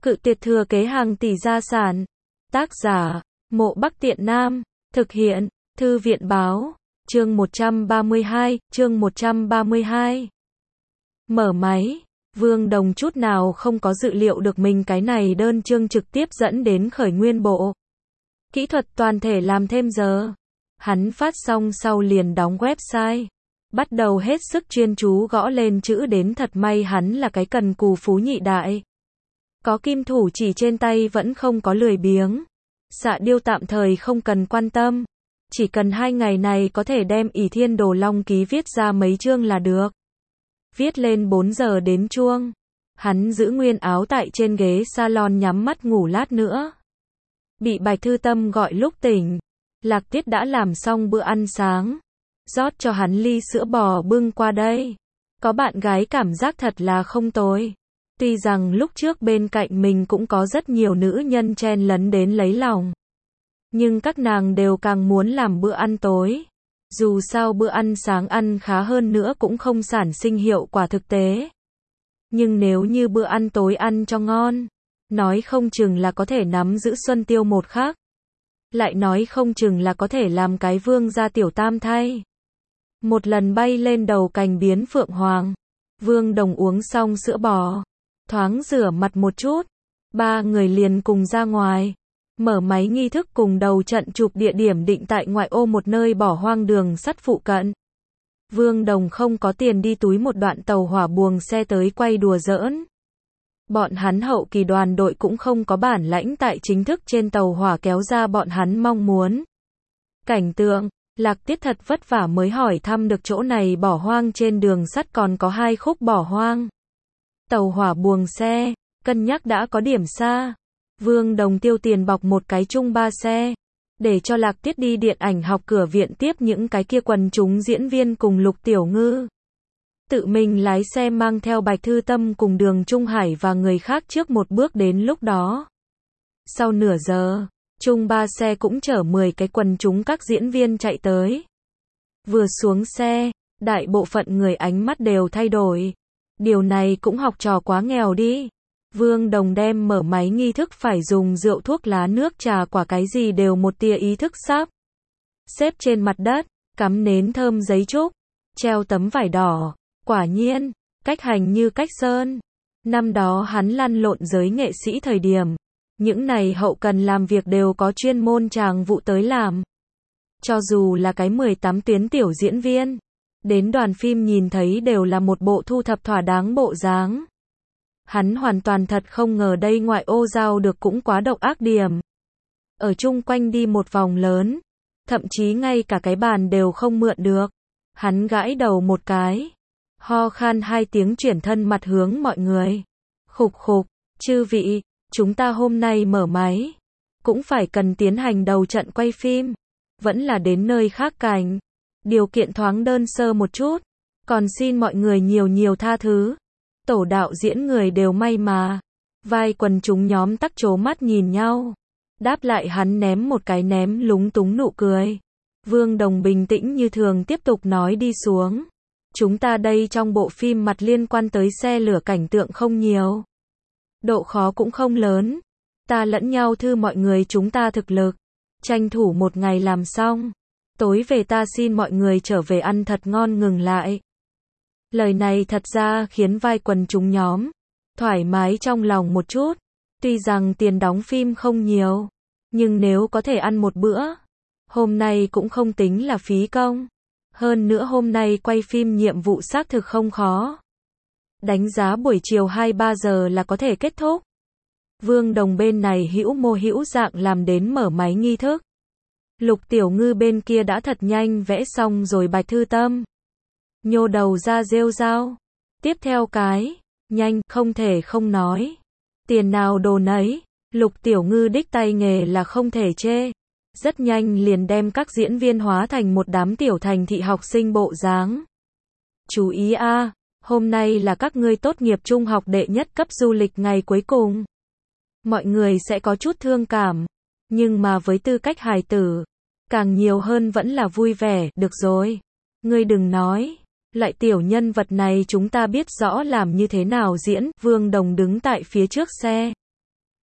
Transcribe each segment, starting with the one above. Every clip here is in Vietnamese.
Cự tuyệt thừa kế hàng tỷ gia sản. Tác giả, Mộ Bắc Tiện Nam. Thực hiện, Thư viện báo. Chương 132. Mở máy. Vương Đồng chút nào không có dự liệu được mình cái này đơn chương trực tiếp dẫn đến khởi nguyên bộ. Kỹ thuật toàn thể làm thêm giờ. Hắn phát xong sau liền đóng website. Bắt đầu hết sức chuyên chú gõ lên chữ đến thật may hắn là cái cần cù phú nhị đại. Có kim thủ chỉ trên tay vẫn không có lười biếng. Xạ điêu tạm thời không cần quan tâm. Chỉ cần 2 ngày này có thể đem ỷ thiên đồ long ký viết ra mấy chương là được. Viết lên 4 giờ đến chuông. Hắn giữ nguyên áo tại trên ghế salon nhắm mắt ngủ lát nữa. Bị Bạch Thư Tâm gọi lúc tỉnh. Lạc Tiết đã làm xong bữa ăn sáng. Rót cho hắn ly sữa bò bưng qua đây. Có bạn gái cảm giác thật là không tồi. Tuy rằng lúc trước bên cạnh mình cũng có rất nhiều nữ nhân chen lấn đến lấy lòng. Nhưng các nàng đều càng muốn làm bữa ăn tối. Dù sao bữa ăn sáng ăn khá hơn nữa cũng không sản sinh hiệu quả thực tế. Nhưng nếu như bữa ăn tối ăn cho ngon, nói không chừng là có thể nắm giữ Xuân Tiêu một khắc. Lại nói không chừng là có thể làm cái vương gia tiểu tam thay. Một lần bay lên đầu cành biến phượng hoàng. Vương Đồng uống xong sữa bò. Thoáng rửa mặt một chút. 3 người liền cùng ra ngoài. Mở máy nghi thức cùng đầu trận chụp địa điểm định tại ngoại ô một nơi bỏ hoang đường sắt phụ cận. Vương Đồng không có tiền đi túi một đoạn tàu hỏa buồng xe tới quay đùa giỡn. Bọn hắn hậu kỳ đoàn đội cũng không có bản lãnh tại chính thức trên tàu hỏa kéo ra bọn hắn mong muốn. Cảnh tượng, Lạc Tiết thật vất vả mới hỏi thăm được chỗ này bỏ hoang trên đường sắt còn có 2 khúc bỏ hoang. Tàu hỏa buồng xe, cân nhắc đã có điểm xa. Vương Đồng tiêu tiền bọc một cái chung 3 xe. Để cho Lạc Tiết đi điện ảnh học cửa viện tiếp những cái kia quần chúng diễn viên cùng Lục Tiểu Ngư. Tự mình lái xe mang theo Bạch Thư Tâm cùng Đường Trung Hải và người khác trước một bước đến lúc đó. Sau nửa giờ, chung 3 xe cũng chở 10 cái quần chúng các diễn viên chạy tới. Vừa xuống xe, đại bộ phận người ánh mắt đều thay đổi. Điều này cũng học trò quá nghèo đi. Vương Đồng đem mở máy nghi thức phải dùng rượu thuốc lá nước trà quả cái gì đều một tia ý thức sắp. Xếp trên mặt đất, cắm nến thơm giấy trúc, treo tấm vải đỏ. Quả nhiên, cách hành như cách sơn. Năm đó hắn lăn lộn giới nghệ sĩ thời điểm. Những này hậu cần làm việc đều có chuyên môn tràng vụ tới làm. Cho dù là cái 18 tuyến tiểu diễn viên. Đến đoàn phim nhìn thấy đều là một bộ thu thập thỏa đáng bộ dáng. Hắn hoàn toàn thật không ngờ đây ngoại ô giao được cũng quá độc ác điểm. Ở chung quanh đi một vòng lớn. Thậm chí ngay cả cái bàn đều không mượn được. Hắn gãi đầu một cái. Ho khan 2 tiếng chuyển thân mặt hướng mọi người. Khục khục, chư vị, chúng ta hôm nay mở máy. Cũng phải cần tiến hành đầu trận quay phim. Vẫn là đến nơi khác cảnh. Điều kiện thoáng đơn sơ một chút. Còn xin mọi người nhiều nhiều tha thứ. Tổ đạo diễn người đều may mà. Vai quần chúng nhóm tắc trố mắt nhìn nhau. Đáp lại hắn ném một cái ném lúng túng nụ cười. Vương Đồng bình tĩnh như thường tiếp tục nói đi xuống. Chúng ta đây trong bộ phim mặt liên quan tới xe lửa cảnh tượng không nhiều. Độ khó cũng không lớn. Ta lẫn nhau thư mọi người chúng ta thực lực. Tranh thủ một ngày làm xong. Tối về ta xin mọi người trở về ăn thật ngon ngừng lại. Lời này thật ra khiến vai quần chúng nhóm thoải mái trong lòng một chút. Tuy rằng tiền đóng phim không nhiều. Nhưng nếu có thể ăn một bữa. Hôm nay cũng không tính là phí công. Hơn nữa hôm nay quay phim nhiệm vụ xác thực không khó. Đánh giá buổi chiều 2-3 giờ là có thể kết thúc. Vương Đồng bên này hữu mô hữu dạng làm đến mở máy nghi thức. Lục Tiểu Ngư bên kia đã thật nhanh vẽ xong rồi Bạch Thư Tâm. Nhô đầu ra rêu rao. Tiếp theo cái, nhanh, không thể không nói. Tiền nào đồ nấy, Lục Tiểu Ngư đích tay nghề là không thể chê. Rất nhanh liền đem các diễn viên hóa thành một đám tiểu thành thị học sinh bộ dáng. Chú ý a, hôm nay là các ngươi tốt nghiệp trung học đệ nhất cấp du lịch ngày cuối cùng. Mọi người sẽ có chút thương cảm. Nhưng mà với tư cách hài tử, càng nhiều hơn vẫn là vui vẻ, được rồi. Ngươi đừng nói. Lại tiểu nhân vật này chúng ta biết rõ làm như thế nào diễn. Vương Đồng đứng tại phía trước xe.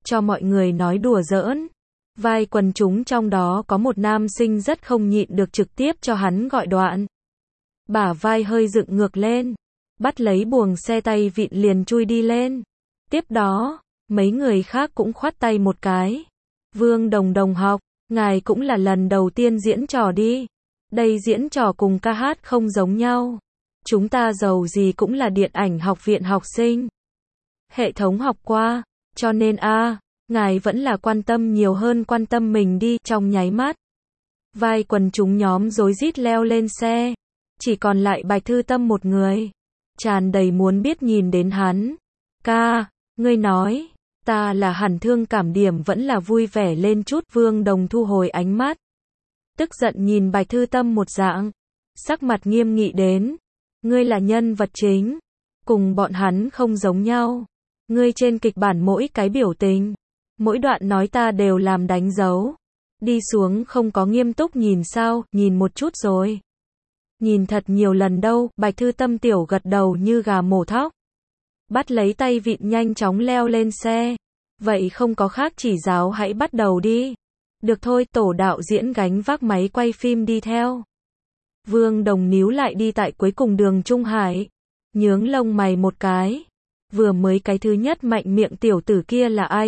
cho mọi người nói đùa giỡn. Vai quần chúng trong đó có một nam sinh rất không nhịn được trực tiếp cho hắn gọi đoạn. Bả vai hơi dựng ngược lên, bắt lấy buồng xe tay vịn liền chui đi lên. Tiếp đó, mấy người khác cũng khoát tay một cái. Vương Đồng học, ngài cũng là lần đầu tiên diễn trò đi. Đây diễn trò cùng ca hát không giống nhau. Chúng ta dầu gì cũng là điện ảnh học viện học sinh. Hệ thống học qua, cho nên ngài vẫn là quan tâm nhiều hơn quan tâm mình đi. Trong nháy mắt, vai quần chúng nhóm rối rít leo lên xe. Chỉ còn lại Bạch Thư Tâm một người. Tràn đầy muốn biết nhìn đến hắn. Ca, ngươi nói, ta là hẳn thương cảm điểm vẫn là vui vẻ lên chút. Vương Đồng thu hồi ánh mắt. Tức giận nhìn Bạch Thư Tâm một dạng. Sắc mặt nghiêm nghị đến. Ngươi là nhân vật chính. Cùng bọn hắn không giống nhau. Ngươi trên kịch bản mỗi cái biểu tình, mỗi đoạn nói ta đều làm đánh dấu. Đi xuống không có nghiêm túc nhìn sao, nhìn một chút rồi. Nhìn thật nhiều lần đâu. Bạch Thư Tâm tiểu gật đầu như gà mổ thóc. Bắt lấy tay vịn nhanh chóng leo lên xe. Vậy không có khác chỉ giáo hãy bắt đầu đi. Được thôi, tổ đạo diễn gánh vác máy quay phim đi theo. Vương Đồng níu lại đi tại cuối cùng đường Trung Hải. Nhướng lông mày một cái. Vừa mới cái thứ nhất mạnh miệng tiểu tử kia là ai?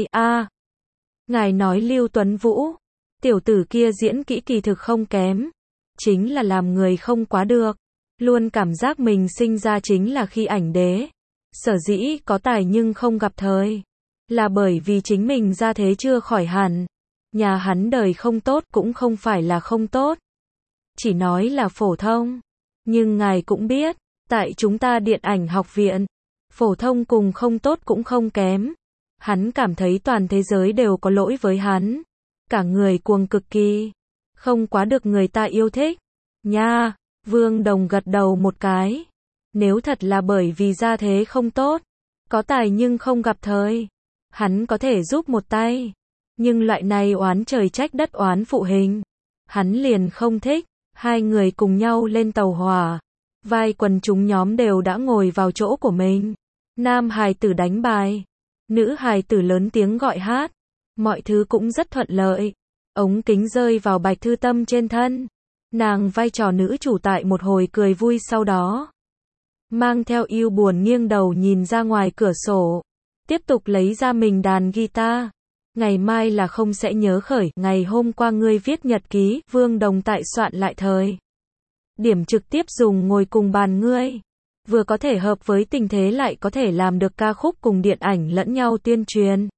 Ngài nói Lưu Tuấn Vũ. Tiểu tử kia diễn kỹ kỳ thực không kém. Chính là làm người không quá được. Luôn cảm giác mình sinh ra chính là khi ảnh đế. Sở dĩ có tài nhưng không gặp thời. Là bởi vì chính mình ra thế chưa khỏi hẳn. Nhà hắn đời không tốt cũng không phải là không tốt. Chỉ nói là phổ thông. Nhưng ngài cũng biết, tại chúng ta điện ảnh học viện, phổ thông cùng không tốt cũng không kém. Hắn cảm thấy toàn thế giới đều có lỗi với hắn. Cả người cuồng cực kỳ. Không quá được người ta yêu thích. Nha, Vương Đồng gật đầu một cái. Nếu thật là bởi vì gia thế không tốt, có tài nhưng không gặp thời, hắn có thể giúp một tay. Nhưng loại này oán trời trách đất oán phụ hình, hắn liền không thích. Hai người cùng nhau lên tàu hỏa. Vai quần chúng nhóm đều đã ngồi vào chỗ của mình. Nam hài tử đánh bài, nữ hài tử lớn tiếng gọi hát. Mọi thứ cũng rất thuận lợi. Ống kính rơi vào Bạch Thư Tâm trên thân. Nàng vai trò nữ chủ tại một hồi cười vui, sau đó mang theo yêu buồn nghiêng đầu nhìn ra ngoài cửa sổ. Tiếp tục lấy ra mình đàn guitar. Ngày mai là không sẽ nhớ khởi. Ngày hôm qua ngươi viết nhật ký. Vương Đồng tại soạn lại thời điểm trực tiếp dùng ngồi cùng bàn ngươi. Vừa có thể hợp với tình thế lại có thể làm được ca khúc cùng điện ảnh lẫn nhau tuyên truyền.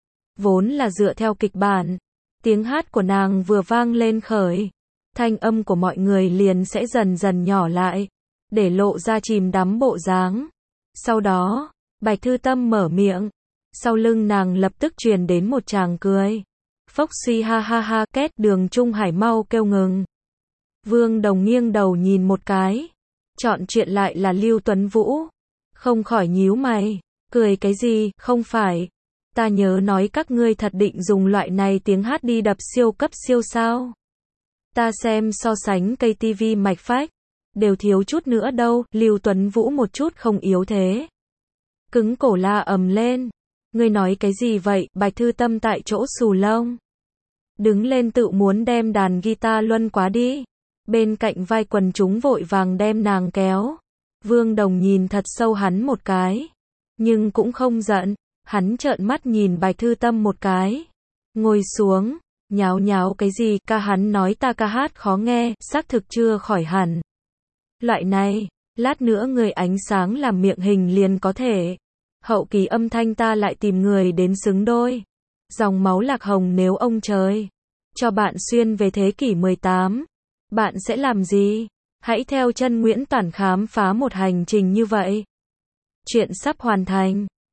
Vốn là dựa theo kịch bản. Tiếng hát của nàng vừa vang lên khởi. Thanh âm của mọi người liền sẽ dần dần nhỏ lại. Để lộ ra chìm đắm bộ dáng. Sau đó, Bạch Thư Tâm mở miệng. Sau lưng nàng lập tức truyền đến một tràng cười. Phốc suy ha ha ha, két. Đường Trung Hải mau kêu ngừng. Vương Đồng nghiêng đầu nhìn một cái. Chọn chuyện lại là Lưu Tuấn Vũ. Không khỏi nhíu mày. Cười cái gì? Không phải. Ta nhớ nói các ngươi thật định dùng loại này tiếng hát đi đập siêu cấp siêu sao. Ta xem so sánh cây tivi mạch phách. Đều thiếu chút nữa đâu. Lưu Tuấn Vũ một chút không yếu thế. Cứng cổ la ầm lên. Ngươi nói cái gì vậy? Bạch Thư Tâm tại chỗ xù lông. Đứng lên tự muốn đem đàn guitar luân quá đi. Bên cạnh vai quần chúng vội vàng đem nàng kéo. Vương Đồng nhìn thật sâu hắn một cái. Nhưng cũng không giận. Hắn trợn mắt nhìn Bạch Thư Tâm một cái. Ngồi xuống. Nháo nháo cái gì? Ca hắn nói ta ca hát khó nghe. Xác thực chưa khỏi hẳn. Loại này, lát nữa người ánh sáng làm miệng hình liền có thể. Hậu kỳ âm thanh ta lại tìm người đến xứng đôi. Dòng máu lạc hồng nếu ông trời cho bạn xuyên về thế kỷ 18, bạn sẽ làm gì? Hãy theo chân Nguyễn Toản khám phá một hành trình như vậy. Chuyện sắp hoàn thành.